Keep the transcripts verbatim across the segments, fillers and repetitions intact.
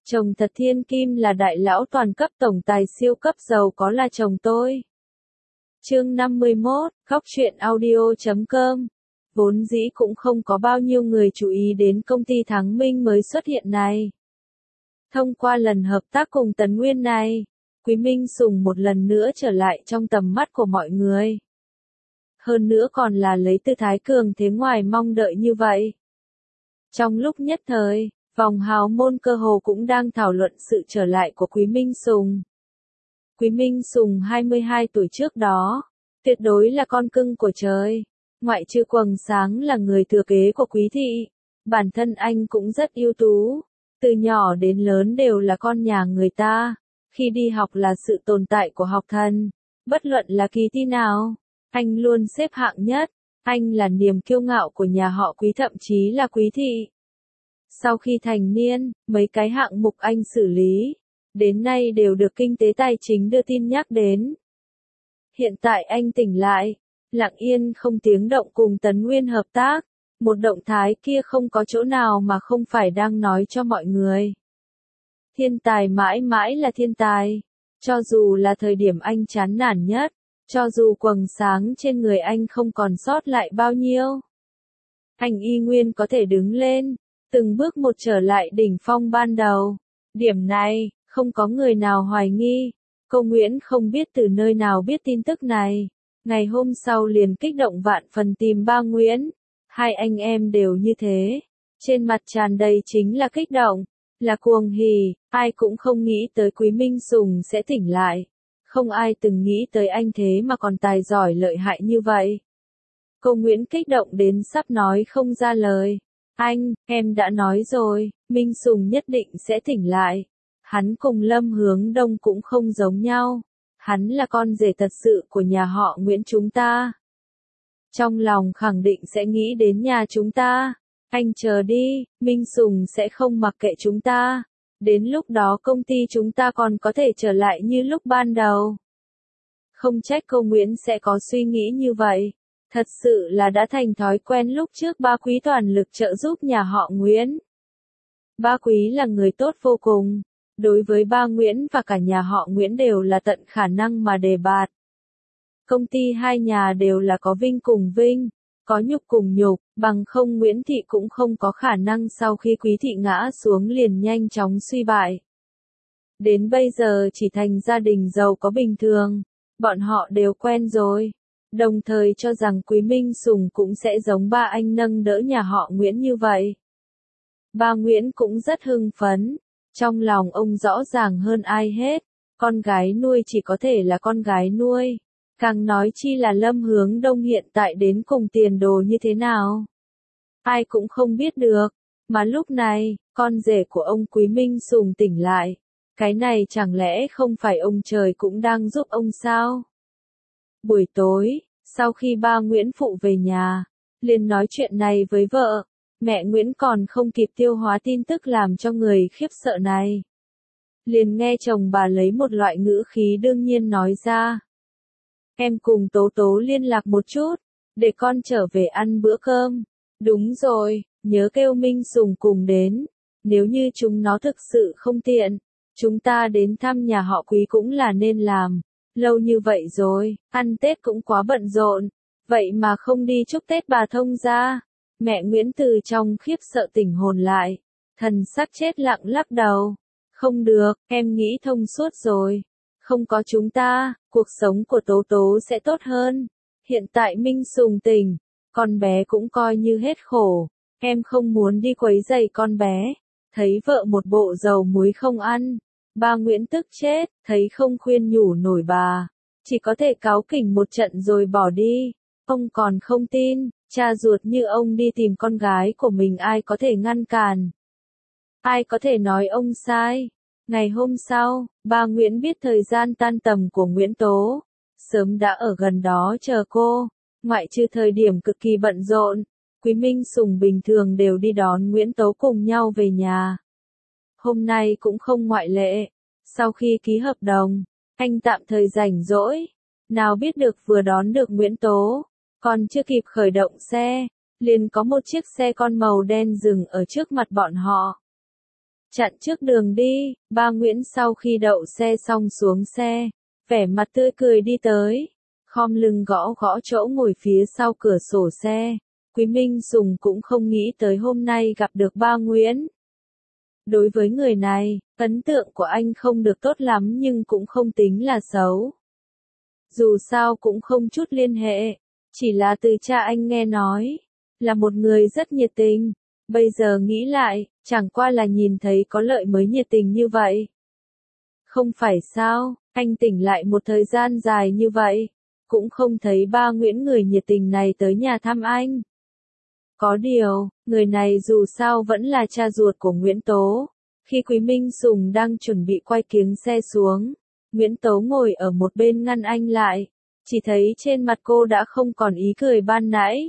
Chồng thật thiên kim là đại lão toàn cấp tổng tài siêu cấp giàu có là chồng tôi. Chương năm mươi mốt, Góc truyện audio chấm com. Vốn dĩ cũng không có bao nhiêu người chú ý đến công ty Thắng Minh mới xuất hiện này. Thông qua lần hợp tác cùng Tấn Nguyên này, Quý Minh Sùng một lần nữa trở lại trong tầm mắt của mọi người. Hơn nữa còn là lấy tư thái cường thế ngoài mong đợi như vậy. Trong lúc nhất thời, vòng hào môn cơ hồ cũng đang thảo luận sự trở lại của Quý Minh Sùng. Quý Minh Sùng hai mươi hai tuổi trước đó, tuyệt đối là con cưng của trời. Ngoại trừ Quầng Sáng là người thừa kế của Quý thị, bản thân anh cũng rất ưu tú. Từ nhỏ đến lớn đều là con nhà người ta. Khi đi học là sự tồn tại của học thần. Bất luận là kỳ thi nào, anh luôn xếp hạng nhất. Anh là niềm kiêu ngạo của nhà họ Quý, thậm chí là Quý thị. Sau khi thành niên, mấy cái hạng mục anh xử lý, đến nay đều được kinh tế tài chính đưa tin nhắc đến. Hiện tại anh tỉnh lại, lặng yên không tiếng động cùng Tấn Nguyên hợp tác. Một động thái kia không có chỗ nào mà không phải đang nói cho mọi người. Thiên tài mãi mãi là thiên tài. Cho dù là thời điểm anh chán nản nhất, cho dù quầng sáng trên người anh không còn sót lại bao nhiêu, anh y nguyên có thể đứng lên, từng bước một trở lại đỉnh phong ban đầu. Điểm này, không có người nào hoài nghi. Cô Nguyễn không biết từ nơi nào biết tin tức này. Ngày hôm sau liền kích động vạn phần tìm ba Nguyễn. Hai anh em đều như thế. Trên mặt tràn đầy chính là kích động, là cuồng hỉ. Ai cũng không nghĩ tới Quý Minh Sùng sẽ tỉnh lại. Không ai từng nghĩ tới anh thế mà còn tài giỏi lợi hại như vậy. Cô Nguyễn kích động đến sắp nói không ra lời. Anh, em đã nói rồi, Minh Sùng nhất định sẽ tỉnh lại. Hắn cùng Lâm Hướng Đông cũng không giống nhau. Hắn là con rể thật sự của nhà họ Nguyễn chúng ta. Trong lòng khẳng định sẽ nghĩ đến nhà chúng ta. Anh chờ đi, Minh Sùng sẽ không mặc kệ chúng ta. Đến lúc đó công ty chúng ta còn có thể trở lại như lúc ban đầu. Không trách cô Nguyễn sẽ có suy nghĩ như vậy. Thật sự là đã thành thói quen lúc trước ba Quý toàn lực trợ giúp nhà họ Nguyễn. Ba Quý là người tốt vô cùng. Đối với ba Nguyễn và cả nhà họ Nguyễn đều là tận khả năng mà đề bạt. Công ty hai nhà đều là có vinh cùng vinh, có nhục cùng nhục, bằng không Nguyễn Thị cũng không có khả năng sau khi Quý Thị ngã xuống liền nhanh chóng suy bại. Đến bây giờ chỉ thành gia đình giàu có bình thường, bọn họ đều quen rồi. Đồng thời cho rằng Quý Minh Sùng cũng sẽ giống ba anh nâng đỡ nhà họ Nguyễn như vậy. Ba Nguyễn cũng rất hưng phấn. Trong lòng ông rõ ràng hơn ai hết, con gái nuôi chỉ có thể là con gái nuôi. Càng nói chi là Lâm Hướng Đông hiện tại đến cùng tiền đồ như thế nào. Ai cũng không biết được, mà lúc này, con rể của ông Quý Minh Sùng tỉnh lại. Cái này chẳng lẽ không phải ông trời cũng đang giúp ông sao? Buổi tối, sau khi ba Nguyễn phụ về nhà, liền nói chuyện này với vợ. Mẹ Nguyễn còn không kịp tiêu hóa tin tức làm cho người khiếp sợ này. Liền nghe chồng bà lấy một loại ngữ khí đương nhiên nói ra. Em cùng Tố Tố liên lạc một chút, để con trở về ăn bữa cơm. Đúng rồi, nhớ kêu Minh Sùng cùng đến. Nếu như chúng nó thực sự không tiện, chúng ta đến thăm nhà họ Quý cũng là nên làm. Lâu như vậy rồi, ăn Tết cũng quá bận rộn. Vậy mà không đi chúc Tết bà thông gia. Mẹ Nguyễn từ trong khiếp sợ tỉnh hồn lại, thần sắc chết lặng lắc đầu. Không được, em nghĩ thông suốt rồi. Không có chúng ta, cuộc sống của Tố Tố sẽ tốt hơn. Hiện tại Minh Sùng tỉnh, con bé cũng coi như hết khổ. Em không muốn đi quấy rầy con bé. Thấy vợ một bộ dầu muối không ăn. Ba Nguyễn tức chết, thấy không khuyên nhủ nổi bà. Chỉ có thể cáu kỉnh một trận rồi bỏ đi. Ông còn không tin. Cha ruột như ông đi tìm con gái của mình ai có thể ngăn cản. Ai có thể nói ông sai. Ngày hôm sau, ba Nguyễn biết thời gian tan tầm của Nguyễn Tố. Sớm đã ở gần đó chờ cô. Ngoại trừ thời điểm cực kỳ bận rộn, Quý Minh Sùng bình thường đều đi đón Nguyễn Tố cùng nhau về nhà. Hôm nay cũng không ngoại lệ. Sau khi ký hợp đồng, anh tạm thời rảnh rỗi. Nào biết được vừa đón được Nguyễn Tố. Còn chưa kịp khởi động xe, liền có một chiếc xe con màu đen dừng ở trước mặt bọn họ. chặn trước đường đi. Ba Nguyễn sau khi đậu xe xong xuống xe, vẻ mặt tươi cười đi tới, khom lưng gõ gõ chỗ ngồi phía sau cửa sổ xe. Quý Minh Sùng cũng không nghĩ tới hôm nay gặp được ba Nguyễn. Đối với người này, ấn tượng của anh không được tốt lắm nhưng cũng không tính là xấu. Dù sao cũng không chút liên hệ, chỉ là từ cha anh nghe nói, là một người rất nhiệt tình. Bây giờ nghĩ lại, chẳng qua là nhìn thấy có lợi mới nhiệt tình như vậy. Không phải sao, anh tỉnh lại một thời gian dài như vậy, cũng không thấy ba Nguyễn người nhiệt tình này tới nhà thăm anh. Có điều, người này dù sao vẫn là cha ruột của Nguyễn Tố. Khi Quý Minh Sùng đang chuẩn bị quay kiếng xe xuống, Nguyễn Tố ngồi ở một bên ngăn anh lại, chỉ thấy trên mặt cô đã không còn ý cười ban nãy.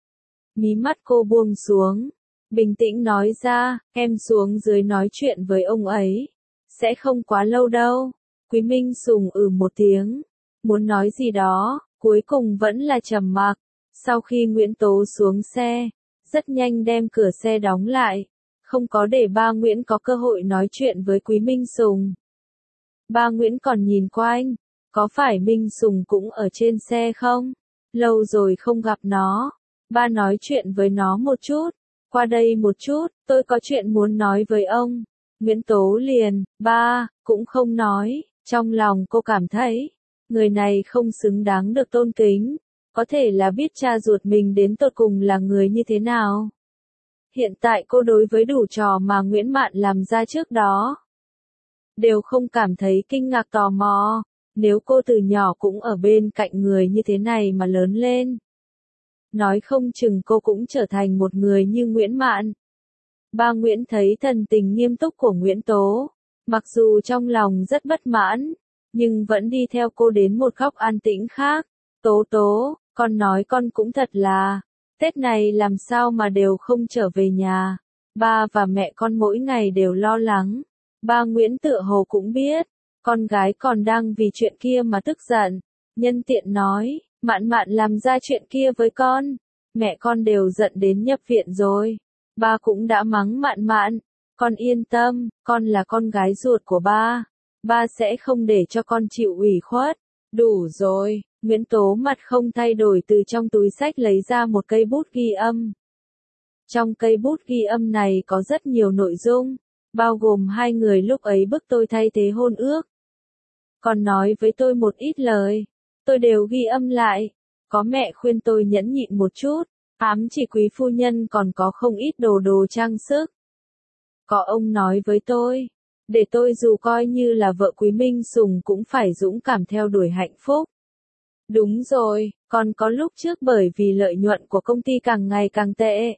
Mí mắt cô buông xuống, bình tĩnh nói ra, em xuống dưới nói chuyện với ông ấy, sẽ không quá lâu đâu. Quý Minh Sùng ừ một tiếng, muốn nói gì đó, cuối cùng vẫn là trầm mặc. Sau khi Nguyễn Tố xuống xe, rất nhanh đem cửa xe đóng lại, không có để ba Nguyễn có cơ hội nói chuyện với Quý Minh Sùng. Ba Nguyễn còn nhìn quanh, có phải Minh Sùng cũng ở trên xe không? Lâu rồi không gặp nó, ba nói chuyện với nó một chút, qua đây một chút, tôi có chuyện muốn nói với ông. Nguyễn Tố liền, ba, cũng không nói, trong lòng cô cảm thấy, người này không xứng đáng được tôn kính, có thể là biết cha ruột mình đến tột cùng là người như thế nào. Hiện tại cô đối với đủ trò mà Nguyễn Mạn làm ra trước đó, đều không cảm thấy kinh ngạc tò mò, nếu cô từ nhỏ cũng ở bên cạnh người như thế này mà lớn lên. Nói không chừng cô cũng trở thành một người như Nguyễn Mạn. Ba Nguyễn thấy thần tình nghiêm túc của Nguyễn Tố, mặc dù trong lòng rất bất mãn, nhưng vẫn đi theo cô đến một góc an tĩnh khác. Tố Tố, con nói con cũng thật là, Tết này làm sao mà đều không trở về nhà, ba và mẹ con mỗi ngày đều lo lắng. Ba Nguyễn tựa hồ cũng biết, con gái còn đang vì chuyện kia mà tức giận, nhân tiện nói, Mạn Mạn làm ra chuyện kia với con, mẹ con đều giận đến nhập viện rồi. Ba cũng đã mắng Mạn Mạn, con yên tâm, con là con gái ruột của ba, ba sẽ không để cho con chịu ủy khuất. Đủ rồi. Nguyễn Tố mặt không thay đổi từ trong túi xách lấy ra một cây bút ghi âm. Trong cây bút ghi âm này có rất nhiều nội dung, bao gồm hai người lúc ấy bức tôi thay thế hôn ước. Còn nói với tôi một ít lời, tôi đều ghi âm lại. Có mẹ khuyên tôi nhẫn nhịn một chút, ám chỉ quý phu nhân còn có không ít đồ đồ trang sức. Có ông nói với tôi, để tôi dù coi như là vợ Quý Minh Sùng cũng phải dũng cảm theo đuổi hạnh phúc. Đúng rồi, còn có lúc trước bởi vì lợi nhuận của công ty càng ngày càng tệ,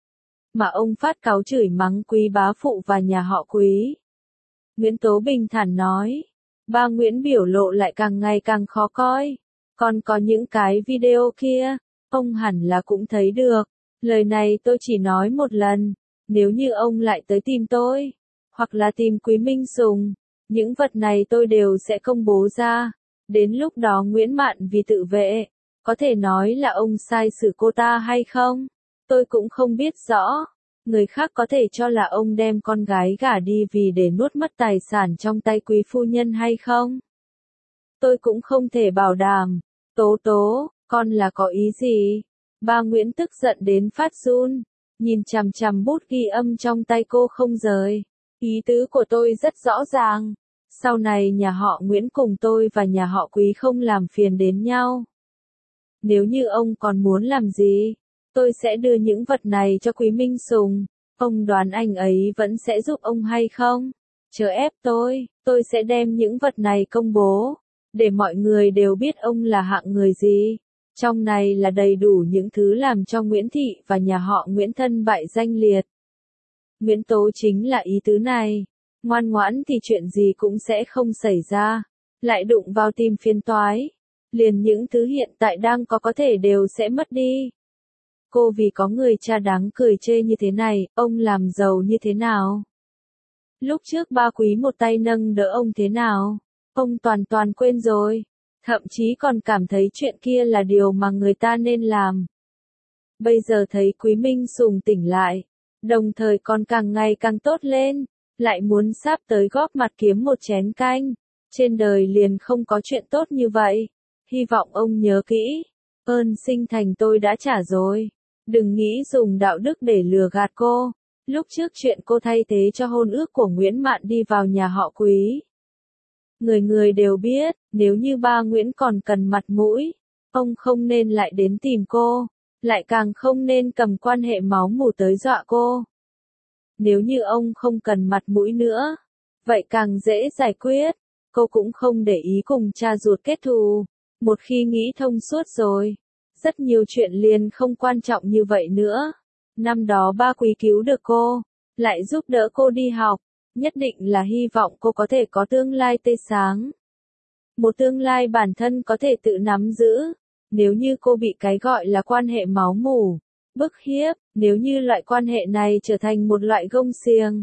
mà ông phát cáo chửi mắng Quý bá phụ và nhà họ Quý. Nguyễn Tố bình thản nói, ba Nguyễn biểu lộ lại càng ngày càng khó coi. Còn có những cái video kia, ông hẳn là cũng thấy được. Lời này tôi chỉ nói một lần, nếu như ông lại tới tìm tôi, hoặc là tìm Quý Minh Sùng, những vật này tôi đều sẽ công bố ra. Đến lúc đó Nguyễn Mạn vì tự vệ, có thể nói là ông sai xử cô ta hay không? Tôi cũng không biết rõ. Người khác có thể cho là ông đem con gái gả đi vì để nuốt mất tài sản trong tay quý phu nhân hay không? Tôi cũng không thể bảo đảm. Tố Tố, con là có ý gì? Ba Nguyễn tức giận đến phát run, nhìn chằm chằm bút ghi âm trong tay cô không rời. Ý tứ của tôi rất rõ ràng. Sau này nhà họ Nguyễn cùng tôi và nhà họ Quý không làm phiền đến nhau. Nếu như ông còn muốn làm gì, tôi sẽ đưa những vật này cho Quý Minh Sùng. Ông đoán anh ấy vẫn sẽ giúp ông hay không? Chớ ép tôi, tôi sẽ đem những vật này công bố, để mọi người đều biết ông là hạng người gì. Trong này là đầy đủ những thứ làm cho Nguyễn Thị và nhà họ Nguyễn thân bại danh liệt. Nguyễn Tố chính là ý tứ này. Ngoan ngoãn thì chuyện gì cũng sẽ không xảy ra. Lại đụng vào tìm phiền toái, liền những thứ hiện tại đang có có thể đều sẽ mất đi. Cô vì có người cha đáng cười chê như thế này, ông làm giàu như thế nào? Lúc trước ba Quý một tay nâng đỡ ông thế nào? Ông toàn toàn quên rồi. Thậm chí còn cảm thấy chuyện kia là điều mà người ta nên làm. Bây giờ thấy Quý Minh Sùng tỉnh lại, đồng thời còn càng ngày càng tốt lên, lại muốn sắp tới góp mặt kiếm một chén canh. Trên đời liền không có chuyện tốt như vậy. Hy vọng ông nhớ kỹ. Ơn sinh thành tôi đã trả rồi. Đừng nghĩ dùng đạo đức để lừa gạt cô. Lúc trước chuyện cô thay thế cho hôn ước của Nguyễn Mạn đi vào nhà họ Quý. Người người đều biết, nếu như ba Nguyễn còn cần mặt mũi, ông không nên lại đến tìm cô, lại càng không nên cầm quan hệ máu mủ tới dọa cô. Nếu như ông không cần mặt mũi nữa, vậy càng dễ giải quyết, cô cũng không để ý cùng cha ruột kết thù. Một khi nghĩ thông suốt rồi, rất nhiều chuyện liền không quan trọng như vậy nữa. Năm đó ba Quý cứu được cô, lại giúp đỡ cô đi học, nhất định là hy vọng cô có thể có tương lai tươi sáng. Một tương lai bản thân có thể tự nắm giữ. Nếu như cô bị cái gọi là quan hệ máu mủ, bức hiếp, nếu như loại quan hệ này trở thành một loại gông xiềng.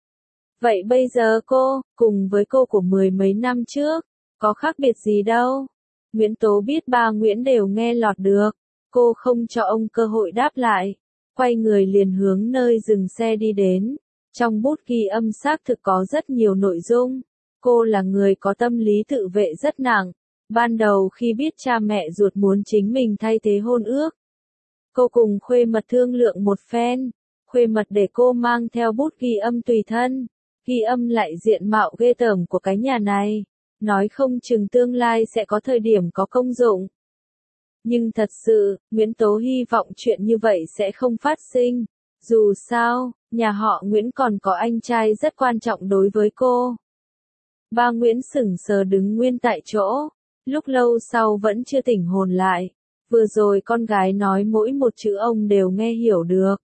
Vậy bây giờ cô, cùng với cô của mười mấy năm trước, có khác biệt gì đâu. Nguyễn Tố biết ba Nguyễn đều nghe lọt được, cô không cho ông cơ hội đáp lại, quay người liền hướng nơi dừng xe đi đến. Trong bút ghi âm xác thực có rất nhiều nội dung. Cô là người có tâm lý tự vệ rất nặng. Ban đầu khi biết cha mẹ ruột muốn chính mình thay thế hôn ước, cô cùng Khuê Mật thương lượng một phen. Khuê Mật để cô mang theo bút ghi âm tùy thân, ghi âm lại diện mạo ghê tởm của cái nhà này, nói không chừng tương lai sẽ có thời điểm có công dụng. Nhưng thật sự, Nguyễn Tố hy vọng chuyện như vậy sẽ không phát sinh. Dù sao, nhà họ Nguyễn còn có anh trai rất quan trọng đối với cô. Ba Nguyễn sững sờ đứng nguyên tại chỗ, lúc lâu sau vẫn chưa tỉnh hồn lại. Vừa rồi con gái nói mỗi một chữ ông đều nghe hiểu được.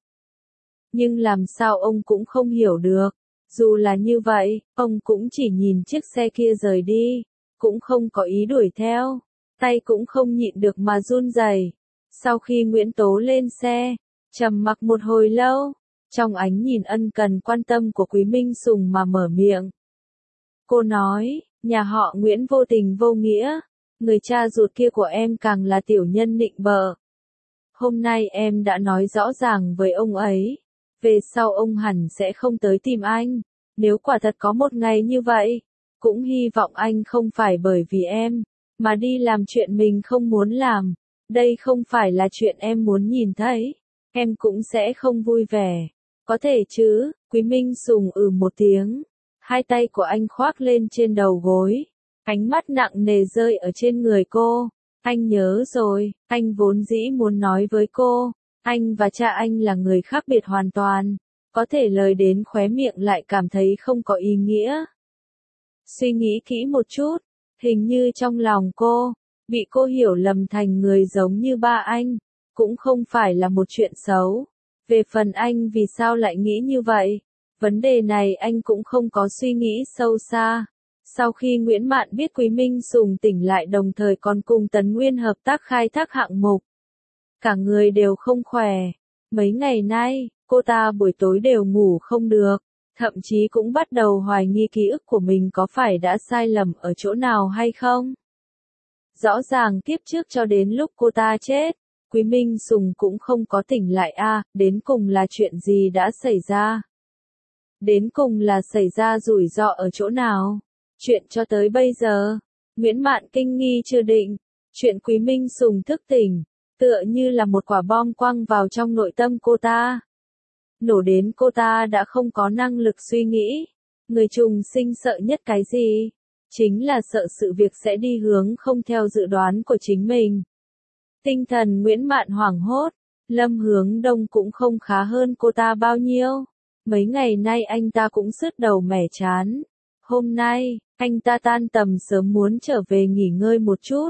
Nhưng làm sao ông cũng không hiểu được. Dù là như vậy, ông cũng chỉ nhìn chiếc xe kia rời đi, cũng không có ý đuổi theo, tay cũng không nhịn được mà run rẩy. Sau khi Nguyễn Tố lên xe, trầm mặc một hồi lâu, trong ánh nhìn ân cần quan tâm của Quý Minh Sùng mà mở miệng. Cô nói, nhà họ Nguyễn vô tình vô nghĩa, người cha ruột kia của em càng là tiểu nhân nịnh bợ. Hôm nay em đã nói rõ ràng với ông ấy, về sau ông hẳn sẽ không tới tìm anh. Nếu quả thật có một ngày như vậy, cũng hy vọng anh không phải bởi vì em, mà đi làm chuyện mình không muốn làm. Đây không phải là chuyện em muốn nhìn thấy, em cũng sẽ không vui vẻ. Có thể chứ, Quý Minh Sùng ừ một tiếng, hai tay của anh khoác lên trên đầu gối, ánh mắt nặng nề rơi ở trên người cô. Anh nhớ rồi, anh vốn dĩ muốn nói với cô, anh và cha anh là người khác biệt hoàn toàn, có thể lời đến khóe miệng lại cảm thấy không có ý nghĩa. Suy nghĩ kỹ một chút, hình như trong lòng cô, bị cô hiểu lầm thành người giống như ba anh, cũng không phải là một chuyện xấu. Về phần anh vì sao lại nghĩ như vậy, vấn đề này anh cũng không có suy nghĩ sâu xa. Sau khi Nguyễn Mạn biết Quý Minh Sùng tỉnh lại đồng thời còn cùng Tấn Nguyên hợp tác khai thác hạng mục, cả người đều không khỏe. Mấy ngày nay, cô ta buổi tối đều ngủ không được, thậm chí cũng bắt đầu hoài nghi ký ức của mình có phải đã sai lầm ở chỗ nào hay không. Rõ ràng kiếp trước cho đến lúc cô ta chết, Quý Minh Sùng cũng không có tỉnh lại a, à, đến cùng là chuyện gì đã xảy ra? Đến cùng là xảy ra rủi ro ở chỗ nào? Chuyện cho tới bây giờ, Nguyễn Mạn kinh nghi chưa định, chuyện Quý Minh Sùng thức tỉnh, tựa như là một quả bom quăng vào trong nội tâm cô ta. Nổ đến cô ta đã không có năng lực suy nghĩ. Người trùng sinh sợ nhất cái gì? Chính là sợ sự việc sẽ đi hướng không theo dự đoán của chính mình. Tinh thần Nguyễn Mạn hoảng hốt, Lâm Hướng Đông cũng không khá hơn cô ta bao nhiêu. Mấy ngày nay anh ta cũng sứt đầu mẻ chán. Hôm nay, anh ta tan tầm sớm muốn trở về nghỉ ngơi một chút.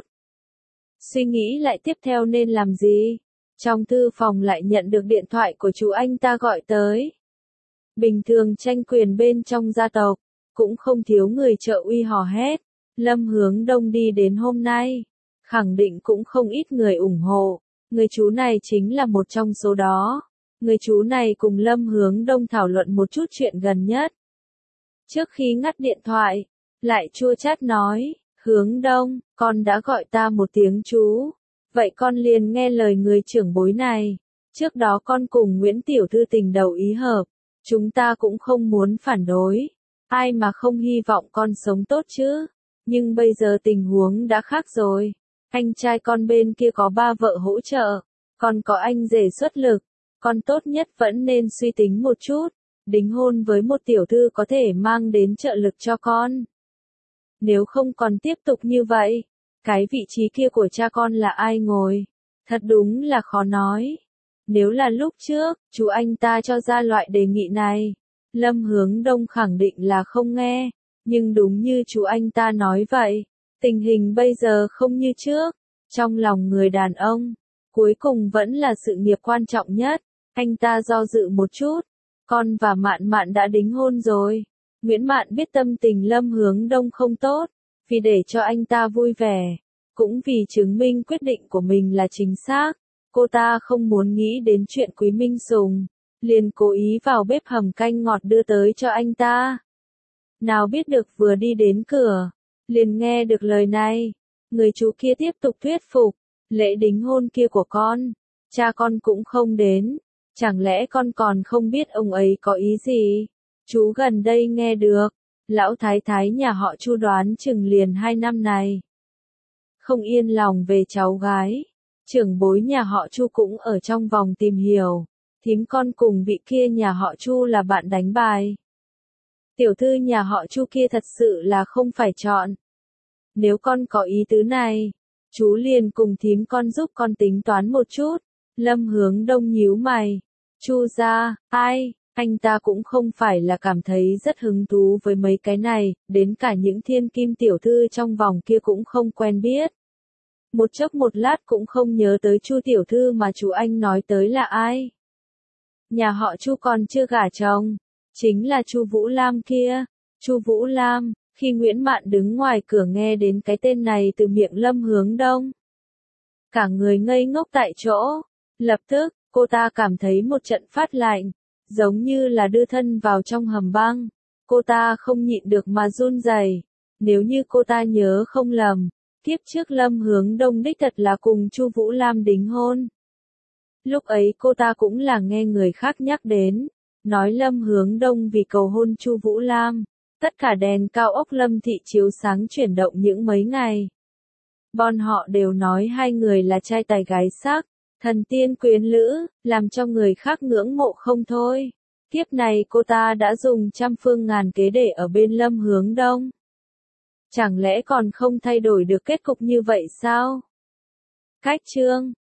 Suy nghĩ lại tiếp theo nên làm gì? Trong thư phòng lại nhận được điện thoại của chú anh ta gọi tới. Bình thường tranh quyền bên trong gia tộc, cũng không thiếu người trợ uy hò hét. Lâm Hướng Đông đi đến hôm nay, khẳng định cũng không ít người ủng hộ. Người chú này chính là một trong số đó. Người chú này cùng Lâm Hướng Đông thảo luận một chút chuyện gần nhất. Trước khi ngắt điện thoại, lại chua chát nói, Hướng Đông, con đã gọi ta một tiếng chú. Vậy con liền nghe lời người trưởng bối này. Trước đó con cùng Nguyễn Tiểu Thư tình đầu ý hợp. Chúng ta cũng không muốn phản đối. Ai mà không hy vọng con sống tốt chứ. Nhưng bây giờ tình huống đã khác rồi. Anh trai con bên kia có ba vợ hỗ trợ. Còn có anh rể xuất lực. Con tốt nhất vẫn nên suy tính một chút. Đính hôn với một tiểu thư có thể mang đến trợ lực cho con. Nếu không còn tiếp tục như vậy, cái vị trí kia của cha con là ai ngồi? Thật đúng là khó nói. Nếu là lúc trước, chú anh ta cho ra loại đề nghị này, Lâm Hướng Đông khẳng định là không nghe. Nhưng đúng như chú anh ta nói vậy, tình hình bây giờ không như trước. Trong lòng người đàn ông, cuối cùng vẫn là sự nghiệp quan trọng nhất. Anh ta do dự một chút. Con và Mạn Mạn đã đính hôn rồi. Nguyễn Mạn biết tâm tình Lâm Hướng Đông không tốt, vì để cho anh ta vui vẻ, cũng vì chứng minh quyết định của mình là chính xác. Cô ta không muốn nghĩ đến chuyện Quý Minh Sùng, liền cố ý vào bếp hầm canh ngọt đưa tới cho anh ta. Nào biết được vừa đi đến cửa, liền nghe được lời này. Người chú kia tiếp tục thuyết phục, lễ đính hôn kia của con, cha con cũng không đến. Chẳng lẽ con còn không biết ông ấy có ý gì? Chú gần đây nghe được, lão thái thái nhà họ Chu đoán chừng liền hai năm này. Không yên lòng về cháu gái. Trưởng bối nhà họ Chu cũng ở trong vòng tìm hiểu. Thím con cùng vị kia nhà họ Chu là bạn đánh bài. Tiểu thư nhà họ Chu kia thật sự là không phải chọn. Nếu con có ý tứ này, chú liền cùng thím con giúp con tính toán một chút. Lâm Hướng Đông nhíu mày. Chu gia, ai, anh ta cũng không phải là cảm thấy rất hứng thú với mấy cái này, đến cả những thiên kim tiểu thư trong vòng kia cũng không quen biết. Một chốc một lát cũng không nhớ tới Chu tiểu thư mà chú anh nói tới là ai. Nhà họ Chu còn chưa gả chồng, chính là Chu Vũ Lam kia. Chu Vũ Lam, khi Nguyễn Mạn đứng ngoài cửa nghe đến cái tên này từ miệng Lâm Hướng Đông, cả người ngây ngốc tại chỗ. Lập tức, cô ta cảm thấy một trận phát lạnh, giống như là đưa thân vào trong hầm băng. Cô ta không nhịn được mà run rẩy. Nếu như cô ta nhớ không lầm, kiếp trước Lâm Hướng Đông đích thật là cùng Chu Vũ Lam đính hôn. Lúc ấy cô ta cũng là nghe người khác nhắc đến, nói Lâm Hướng Đông vì cầu hôn Chu Vũ Lam, tất cả đèn cao ốc Lâm thị chiếu sáng chuyển động những mấy ngày. Bọn họ đều nói hai người là trai tài gái sắc, thần tiên quyến lữ, làm cho người khác ngưỡng mộ không thôi. Kiếp này cô ta đã dùng trăm phương ngàn kế để ở bên Lâm Hướng Đông. Chẳng lẽ còn không thay đổi được kết cục như vậy sao? Cách chương